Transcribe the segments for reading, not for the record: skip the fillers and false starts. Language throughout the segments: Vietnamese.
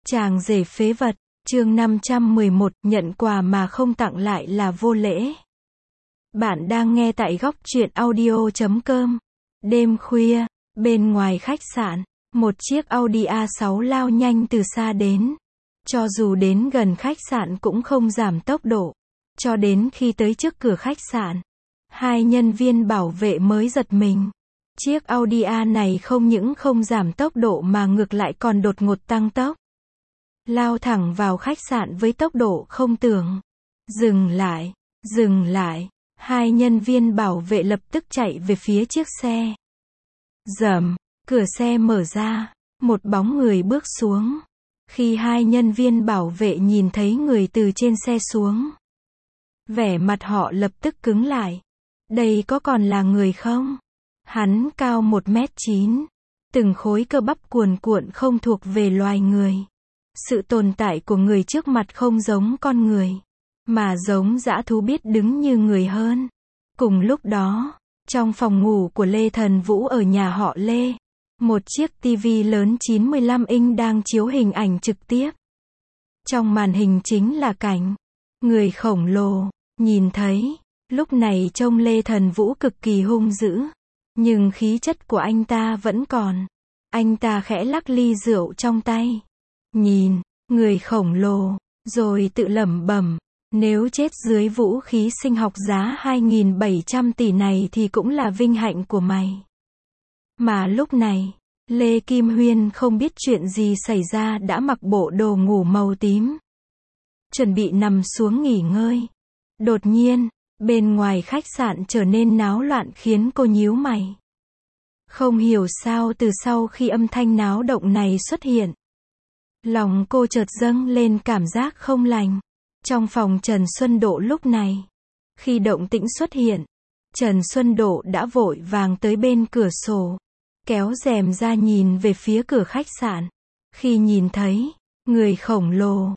Chàng rể phế vật, chương 511, nhận quà mà không tặng lại là vô lễ. Bạn đang nghe tại góc truyện audio.com. Đêm khuya, bên ngoài khách sạn, một chiếc Audi A6 lao nhanh từ xa đến. Cho dù đến gần khách sạn cũng không giảm tốc độ. Cho đến khi tới trước cửa khách sạn, hai nhân viên bảo vệ mới giật mình. Chiếc Audi A này không những không giảm tốc độ mà ngược lại còn đột ngột tăng tốc. Lao thẳng vào khách sạn với tốc độ không tưởng. Dừng lại. Hai nhân viên bảo vệ lập tức chạy về phía chiếc xe. Rầm, cửa xe mở ra, một bóng người bước xuống. Khi hai nhân viên bảo vệ nhìn thấy người từ trên xe xuống, vẻ mặt họ lập tức cứng lại. Đây có còn là người không? Hắn cao 1m9, từng khối cơ bắp cuồn cuộn không thuộc về loài người. Sự tồn tại của người trước mặt không giống con người, mà giống dã thú biết đứng như người hơn. Cùng lúc đó, trong phòng ngủ của Lê Thần Vũ ở nhà họ Lê, một chiếc tivi lớn 95 inch đang chiếu hình ảnh trực tiếp. Trong màn hình chính là cảnh người khổng lồ. Nhìn thấy, lúc này trông Lê Thần Vũ cực kỳ hung dữ, nhưng khí chất của anh ta vẫn còn. Anh ta khẽ lắc ly rượu trong tay, nhìn người khổng lồ, rồi tự lẩm bẩm, nếu chết dưới vũ khí sinh học giá 2.700 tỷ này thì cũng là vinh hạnh của mày. Mà lúc này, Lê Kim Huyên không biết chuyện gì xảy ra đã mặc bộ đồ ngủ màu tím, chuẩn bị nằm xuống nghỉ ngơi. Đột nhiên, bên ngoài khách sạn trở nên náo loạn khiến cô nhíu mày. Không hiểu sao từ sau khi âm thanh náo động này xuất hiện, lòng cô chợt dâng lên cảm giác không lành. Trong phòng Trần Xuân Độ lúc này, khi động tĩnh xuất hiện, Trần Xuân Độ đã vội vàng tới bên cửa sổ, kéo rèm ra nhìn về phía cửa khách sạn. Khi nhìn thấy người khổng lồ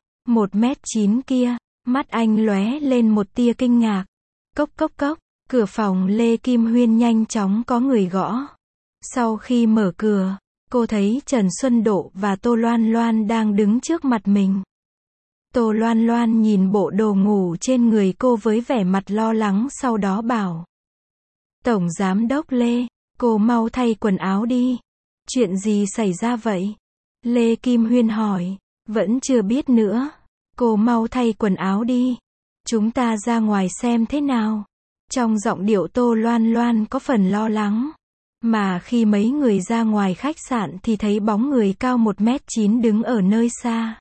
1m9 kia, mắt anh lóe lên một tia kinh ngạc. Cốc cốc cốc, cửa phòng Lê Kim Huyên nhanh chóng có người gõ. Sau khi mở cửa, cô thấy Trần Xuân Độ và Tô Loan Loan đang đứng trước mặt mình. Tô Loan Loan nhìn bộ đồ ngủ trên người cô với vẻ mặt lo lắng, sau đó bảo: Tổng Giám đốc Lê, cô mau thay quần áo đi. Chuyện gì xảy ra vậy? Lê Kim Huyên hỏi. Vẫn chưa biết nữa. Cô mau thay quần áo đi. Chúng ta ra ngoài xem thế nào. Trong giọng điệu Tô Loan Loan có phần lo lắng. Mà khi mấy người ra ngoài khách sạn thì thấy bóng người cao 1m9 đứng ở nơi xa.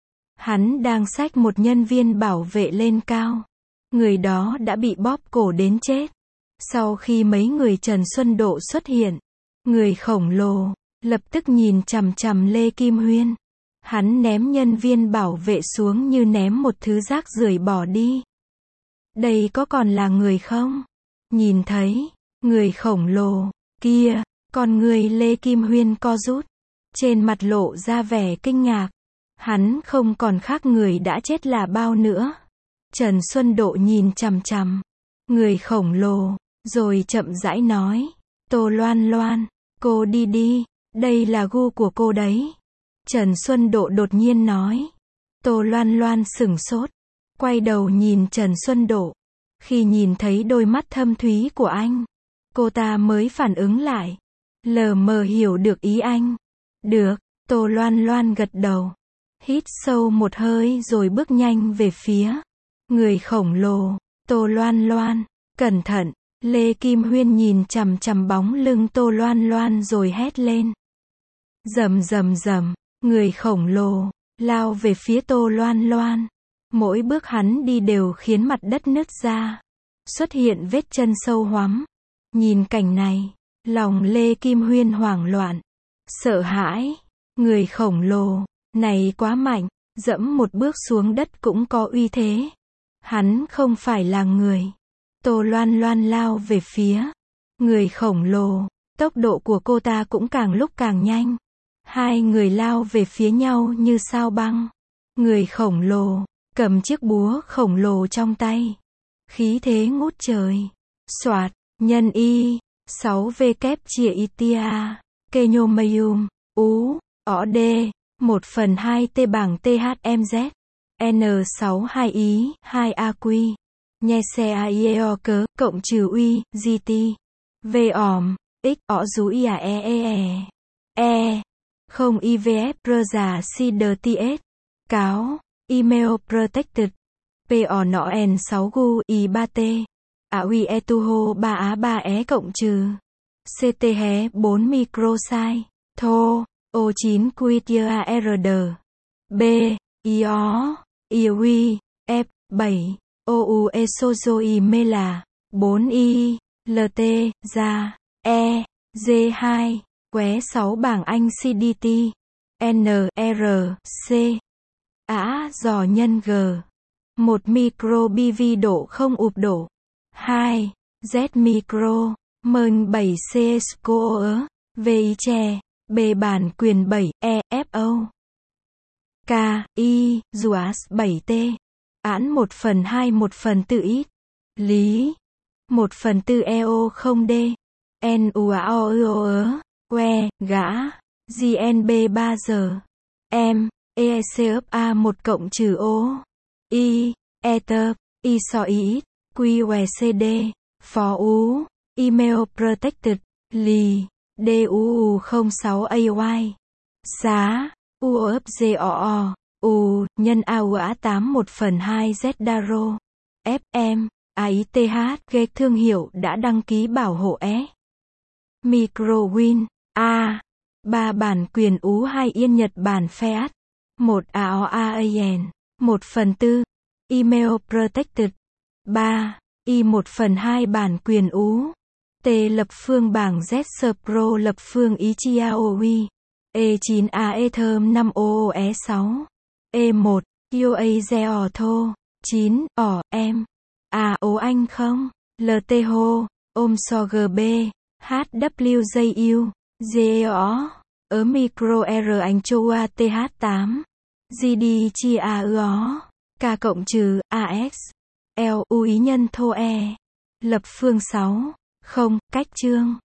Hắn đang xách một nhân viên bảo vệ lên cao. Người đó đã bị bóp cổ đến chết. Sau khi mấy người Trần Xuân Độ xuất hiện, người khổng lồ lập tức nhìn chằm chằm Lê Kim Huyên. Hắn ném nhân viên bảo vệ xuống như ném một thứ rác rưởi bỏ đi. Đây có còn là người không? Nhìn thấy người khổng lồ kia, con người Lê Kim Huyên co rút, trên mặt lộ ra vẻ kinh ngạc. Hắn không còn khác người đã chết là bao nữa. Trần Xuân Độ nhìn chằm chằm người khổng lồ, rồi chậm rãi nói: Tô Loan Loan, cô đi đi, đây là gu của cô đấy. Trần Xuân Độ đột nhiên nói. Tô Loan Loan sửng sốt, quay đầu nhìn Trần Xuân Độ. Khi nhìn thấy đôi mắt thâm thúy của anh, cô ta mới phản ứng lại, lờ mờ hiểu được ý anh. Được, Tô Loan Loan gật đầu, hít sâu một hơi rồi bước nhanh về phía người khổng lồ. Tô Loan Loan, cẩn thận. Lê Kim Huyên nhìn chằm chằm bóng lưng Tô Loan Loan rồi hét lên. Rầm rầm rầm, người khổng lồ lao về phía Tô Loan Loan. Mỗi bước hắn đi đều khiến mặt đất nứt ra, xuất hiện vết chân sâu hoắm. Nhìn cảnh này, lòng Lê Kim Huyên hoảng loạn, sợ hãi. Người khổng lồ này quá mạnh, dẫm một bước xuống đất cũng có uy thế. Hắn không phải là người. Tô Loan Loan lao về phía người khổng lồ, tốc độ của cô ta cũng càng lúc càng nhanh. Hai người lao về phía nhau như sao băng. Người khổng lồ cầm chiếc búa khổng lồ trong tay, khí thế ngút trời. Soạt, nhân y 6 v kép chia itia, kenyo mayum, ú, ỏ đê, 1/2 T bảng THMZ. N62 ý, 2 AQ. Nhe xe AIEO cớ, cộng trừ uy, GT. V òm, X, ọ rú IAEE. E. Không IVF rơ giả CDTS. Cáo. Email protected. PO nọ N6 gu I3T. AUI ETUHO 3A3E cộng trừ. CT hé 4 microsite. Thô. O9 Queer ARD. B. IO. IUI. F. 7. OU Esozoi Mela. 4 I. LT. Ra. E. G2. Qué 6 bảng Anh CDT. N. R. C. Ả dò nhân G. 1 micro BV độ không ụp độ. 2. Z micro. Mơn 7 C score. VI che. B bản quyền 7. E. FO. K. I. Duas 7T. Án 1/2 1/4 ít. Lý. 1/4 EO 0D. NUAOUO. Que. Gã. GNB 3 giờ. M. EEC ấp A 1 cộng trừ O. I. Ether. I so ít. QECD. Phó Ú. Email protected. Lì. DUU 06 AY. Xá. UOFGOO. U. Nhân AUA 8 1/2 Z Daro. FM. AITH. Ghê thương hiệu đã đăng ký bảo hộ E. Microwin. A. 3 bản quyền Ú 2 Yên Nhật Bản Fiat. 1 AOAAN. 1/4. Email protected. 3. I 1/2 bản quyền Ú. T lập phương bảng Z Pro lập phương ý Chiaowi. E9A Etherm 5 OOE6. E1. UA Zeo Thô. 9. Ỏ, em. À ố anh không? LT Hô. Ôm so GB. HWJU. GEO. Ở micro R anh Choa TH8. GD chi AUO. K cộng trừ AX. L U ý nhân thô E. Lập phương 6. Không, cách chương.